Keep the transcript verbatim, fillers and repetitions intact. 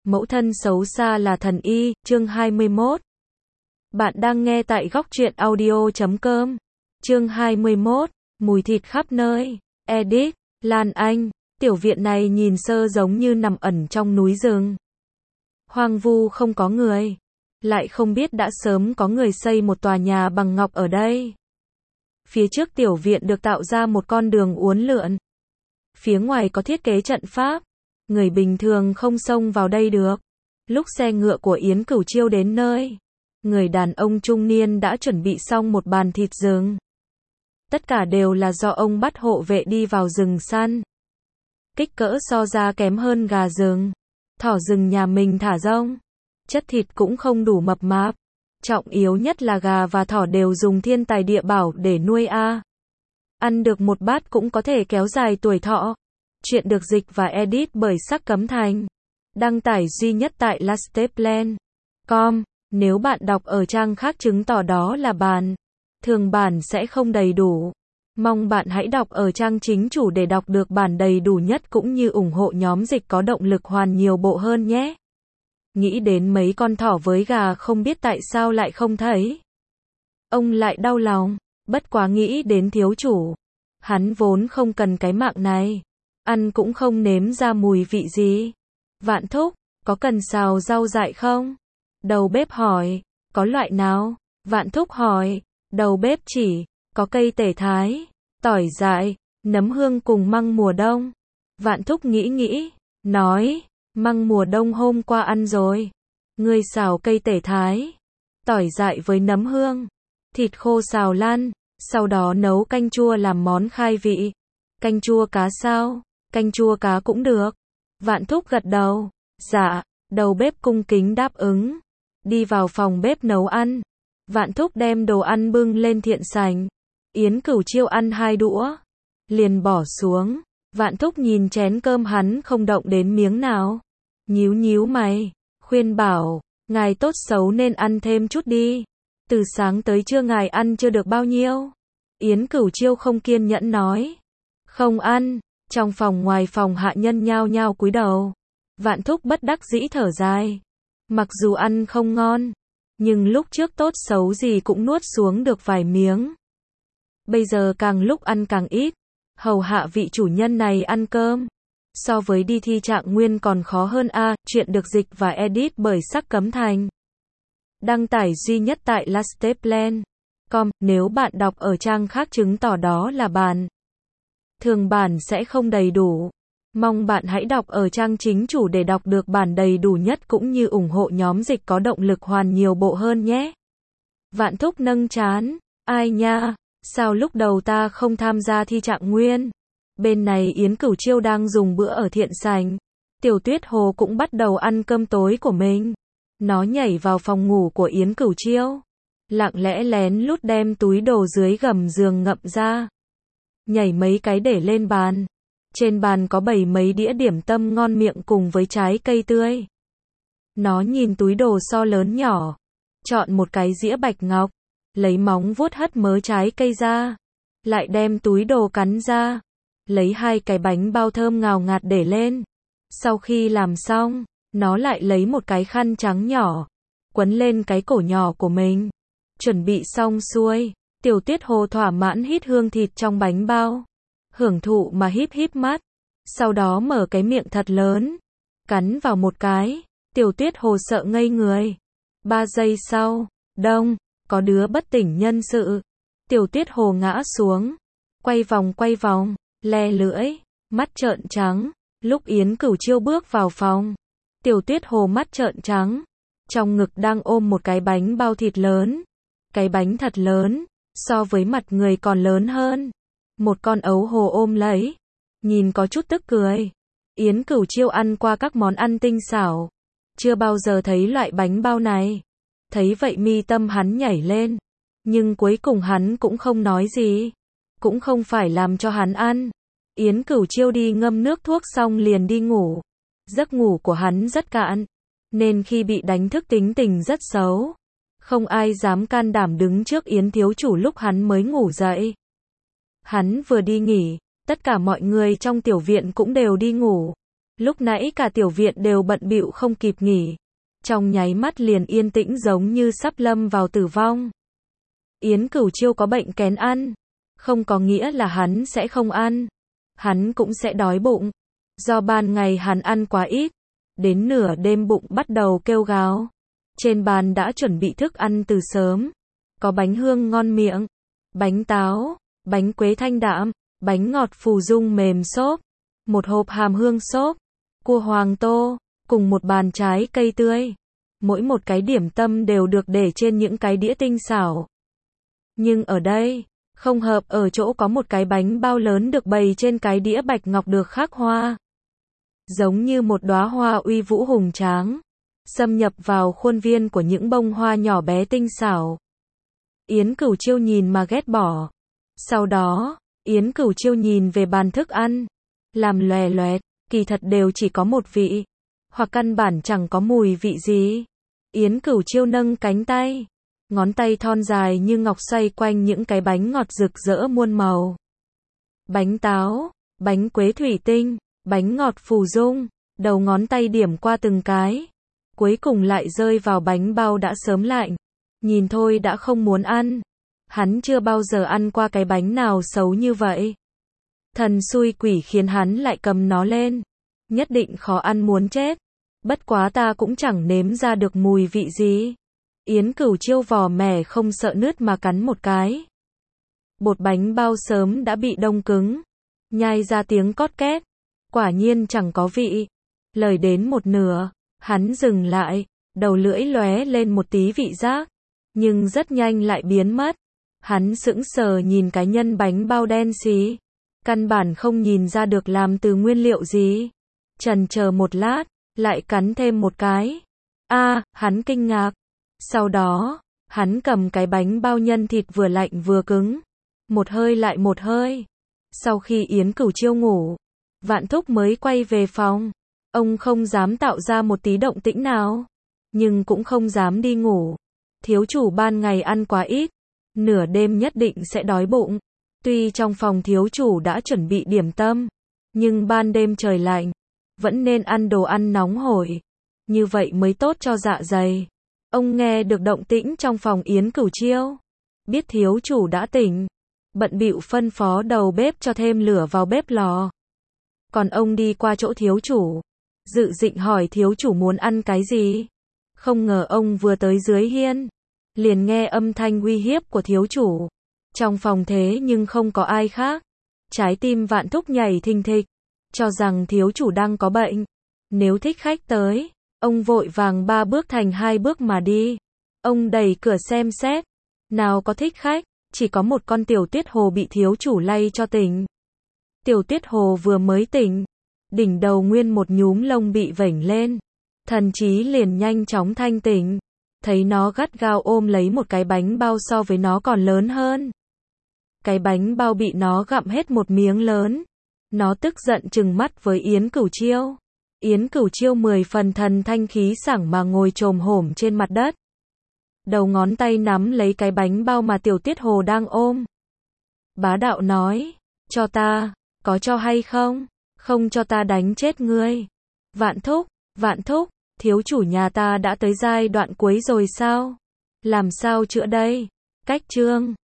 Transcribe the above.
Mẫu thân xấu xa là thần y, chương hai mươi mốt. Bạn đang nghe tại góc truyện audio chấm com. Chương hai mươi mốt, mùi thịt khắp nơi. Edit, Lan Anh. Tiểu viện này nhìn sơ giống như nằm ẩn trong núi rừng. Hoang vu không có người. Lại không biết đã sớm có người xây một tòa nhà bằng ngọc ở đây. Phía trước tiểu viện được tạo ra một con đường uốn lượn. Phía ngoài có thiết kế trận pháp. Người bình thường không xông vào đây được. Lúc xe ngựa của Yến Cửu Chiêu đến nơi, người đàn ông trung niên đã chuẩn bị xong một bàn thịt rừng. Tất cả đều là do ông bắt hộ vệ đi vào rừng săn. Kích cỡ so ra kém hơn gà rừng. Thỏ rừng nhà mình thả rông. Chất thịt cũng không đủ mập mạp. Trọng yếu nhất là gà và thỏ đều dùng thiên tài địa bảo để nuôi a. Ăn được một bát cũng có thể kéo dài tuổi thọ. Chuyện được dịch và edit bởi Sắc Cấm Thành. Đăng tải duy nhất tại lasteplan chấm com. Nếu bạn đọc ở trang khác chứng tỏ đó là bản. Thường bản sẽ không đầy đủ. Mong bạn hãy đọc ở trang chính chủ để đọc được bản đầy đủ nhất cũng như ủng hộ nhóm dịch có động lực hoàn nhiều bộ hơn nhé. Nghĩ đến mấy con thỏ với gà không biết tại sao lại không thấy. Ông lại đau lòng, bất quá nghĩ đến thiếu chủ. Hắn vốn không cần cái mạng này. Ăn cũng không nếm ra mùi vị gì. Vạn thúc, có cần xào rau dại không? Đầu bếp hỏi, có loại nào? Vạn thúc hỏi, đầu bếp chỉ, có cây tể thái, tỏi dại, nấm hương cùng măng mùa đông. Vạn thúc nghĩ nghĩ, nói, măng mùa đông hôm qua ăn rồi. Ngươi xào cây tể thái, tỏi dại với nấm hương, thịt khô xào lan, sau đó nấu canh chua làm món khai vị. Canh chua cá sao? Canh chua cá cũng được. Vạn thúc gật đầu. Dạ, đầu bếp cung kính đáp ứng. Đi vào phòng bếp nấu ăn. Vạn thúc đem đồ ăn bưng lên thiện sảnh. Yến Cửu Chiêu ăn hai đũa. Liền bỏ xuống. Vạn thúc nhìn chén cơm hắn không động đến miếng nào. Nhíu nhíu mày. Khuyên bảo, ngài tốt xấu nên ăn thêm chút đi. Từ sáng tới trưa ngài ăn chưa được bao nhiêu. Yến Cửu Chiêu không kiên nhẫn nói. Không ăn. Trong phòng ngoài phòng hạ nhân nhao nhao cúi đầu. Vạn thúc bất đắc dĩ thở dài. Mặc dù ăn không ngon, nhưng lúc trước tốt xấu gì cũng nuốt xuống được vài miếng. Bây giờ càng lúc ăn càng ít. Hầu hạ vị chủ nhân này ăn cơm. So với đi thi trạng nguyên còn khó hơn a. Chuyện được dịch và edit bởi Sắc Cấm Thành. Đăng tải duy nhất tại lasteplan chấm com. Nếu bạn đọc ở trang khác chứng tỏ đó là bản. Thường bản sẽ không đầy đủ. Mong bạn hãy đọc ở trang chính chủ để đọc được bản đầy đủ nhất cũng như ủng hộ nhóm dịch có động lực hoàn nhiều bộ hơn nhé. Vạn thúc nâng trán. Ai nha, sao lúc đầu ta không tham gia thi trạng nguyên? Bên này Yến Cửu Chiêu đang dùng bữa ở thiện sảnh. Tiểu Tuyết Hồ cũng bắt đầu ăn cơm tối của mình. Nó nhảy vào phòng ngủ của Yến Cửu Chiêu. Lặng lẽ lén lút đem túi đồ dưới gầm giường ngậm ra. Nhảy mấy cái để lên bàn. Trên bàn có bày mấy đĩa điểm tâm ngon miệng cùng với trái cây tươi. Nó nhìn túi đồ so lớn nhỏ. Chọn một cái dĩa bạch ngọc. Lấy móng vuốt hất mớ trái cây ra. Lại đem túi đồ cắn ra. Lấy hai cái bánh bao thơm ngào ngạt để lên. Sau khi làm xong, nó lại lấy một cái khăn trắng nhỏ. Quấn lên cái cổ nhỏ của mình. Chuẩn bị xong xuôi. Tiểu Tuyết Hồ thỏa mãn hít hương thịt trong bánh bao. Hưởng thụ mà híp híp mắt. Sau đó mở cái miệng thật lớn. Cắn vào một cái. Tiểu Tuyết Hồ sợ ngây người. Ba giây sau. Đông. Có đứa bất tỉnh nhân sự. Tiểu Tuyết Hồ ngã xuống. Quay vòng quay vòng. Le lưỡi. Mắt trợn trắng. Lúc Yến Cửu Chiêu bước vào phòng. Tiểu Tuyết Hồ mắt trợn trắng. Trong ngực đang ôm một cái bánh bao thịt lớn. Cái bánh thật lớn. So với mặt người còn lớn hơn. Một con ấu hồ ôm lấy. Nhìn có chút tức cười. Yến Cửu Chiêu ăn qua các món ăn tinh xảo. Chưa bao giờ thấy loại bánh bao này. Thấy vậy mi tâm hắn nhảy lên. Nhưng cuối cùng hắn cũng không nói gì. Cũng không phải làm cho hắn ăn. Yến Cửu Chiêu đi ngâm nước thuốc xong liền đi ngủ. Giấc ngủ của hắn rất cạn. Nên khi bị đánh thức tính tình rất xấu. Không ai dám can đảm đứng trước Yến thiếu chủ lúc hắn mới ngủ dậy. Hắn vừa đi nghỉ, tất cả mọi người trong tiểu viện cũng đều đi ngủ. Lúc nãy cả tiểu viện đều bận bịu không kịp nghỉ. Trong nháy mắt liền yên tĩnh giống như sắp lâm vào tử vong. Yến Cửu Chiêu có bệnh kén ăn. Không có nghĩa là hắn sẽ không ăn. Hắn cũng sẽ đói bụng. Do ban ngày hắn ăn quá ít. Đến nửa đêm bụng bắt đầu kêu gào. Trên bàn đã chuẩn bị thức ăn từ sớm. Có bánh hương ngon miệng, bánh táo, bánh quế thanh đạm, bánh ngọt phù dung mềm xốp, một hộp hàm hương xốp, cua hoàng tô, cùng một bàn trái cây tươi. Mỗi một cái điểm tâm đều được để trên những cái đĩa tinh xảo. Nhưng ở đây, không hợp ở chỗ có một cái bánh bao lớn được bày trên cái đĩa bạch ngọc được khắc hoa. Giống như một đóa hoa uy vũ hùng tráng, xâm nhập vào khuôn viên của những bông hoa nhỏ bé tinh xảo. Yến Cửu Chiêu nhìn mà ghét bỏ. Sau đó, Yến Cửu Chiêu nhìn về bàn thức ăn, làm lòe loẹt, kỳ thật đều chỉ có một vị, hoặc căn bản chẳng có mùi vị gì. Yến Cửu Chiêu nâng cánh tay, ngón tay thon dài như ngọc xoay quanh những cái bánh ngọt rực rỡ muôn màu. Bánh táo, bánh quế thủy tinh, bánh ngọt phù dung, đầu ngón tay điểm qua từng cái, cuối cùng lại rơi vào bánh bao đã sớm lạnh. Nhìn thôi đã không muốn ăn. Hắn chưa bao giờ ăn qua cái bánh nào xấu như vậy. Thần xui quỷ khiến hắn lại cầm nó lên. Nhất định khó ăn muốn chết. Bất quá ta cũng chẳng nếm ra được mùi vị gì. Yến Cửu Chiêu vò mẻ không sợ nứt mà cắn một cái. Bột bánh bao sớm đã bị đông cứng. Nhai ra tiếng cót két. Quả nhiên chẳng có vị. Lời đến một nửa, hắn dừng lại, đầu lưỡi lóe lên một tí vị giác. Nhưng rất nhanh lại biến mất. Hắn sững sờ nhìn cái nhân bánh bao đen xí. Căn bản không nhìn ra được làm từ nguyên liệu gì. Chần chờ một lát, lại cắn thêm một cái. A, à, hắn kinh ngạc. Sau đó, hắn cầm cái bánh bao nhân thịt vừa lạnh vừa cứng. Một hơi lại một hơi. Sau khi Yến Cửu Chiêu ngủ, Vạn Thúc mới quay về phòng. Ông không dám tạo ra một tí động tĩnh nào. Nhưng cũng không dám đi ngủ. Thiếu chủ ban ngày ăn quá ít, nửa đêm nhất định sẽ đói bụng. Tuy trong phòng thiếu chủ đã chuẩn bị điểm tâm, nhưng ban đêm trời lạnh, vẫn nên ăn đồ ăn nóng hổi. Như vậy mới tốt cho dạ dày. Ông nghe được động tĩnh trong phòng Yến Cửu Chiêu, biết thiếu chủ đã tỉnh, bận bịu phân phó đầu bếp cho thêm lửa vào bếp lò. Còn ông đi qua chỗ thiếu chủ, dự định hỏi thiếu chủ muốn ăn cái gì. Không ngờ ông vừa tới dưới hiên, liền nghe âm thanh uy hiếp của thiếu chủ. Trong phòng thế nhưng không có ai khác. Trái tim Vạn Thúc nhảy thình thịch, cho rằng thiếu chủ đang có bệnh. Nếu thích khách tới, ông vội vàng ba bước thành hai bước mà đi. Ông đẩy cửa xem xét, nào có thích khách, chỉ có một con tiểu tuyết hồ bị thiếu chủ lay cho tỉnh. Tiểu tuyết hồ vừa mới tỉnh, đỉnh đầu nguyên một nhúm lông bị vểnh lên. Thần trí liền nhanh chóng thanh tỉnh, thấy nó gắt gao ôm lấy một cái bánh bao so với nó còn lớn hơn. Cái bánh bao bị nó gặm hết một miếng lớn. Nó tức giận trừng mắt với Yến Cửu Chiêu. Yến Cửu Chiêu mười phần thần thanh khí sảng mà ngồi chồm hổm trên mặt đất. Đầu ngón tay nắm lấy cái bánh bao mà tiểu tuyết hồ đang ôm. Bá đạo nói, cho ta, có cho hay không? Không cho ta đánh chết ngươi. Vạn Thúc, Vạn Thúc, thiếu chủ nhà ta đã tới giai đoạn cuối rồi sao? Làm sao chữa đây? Cách chương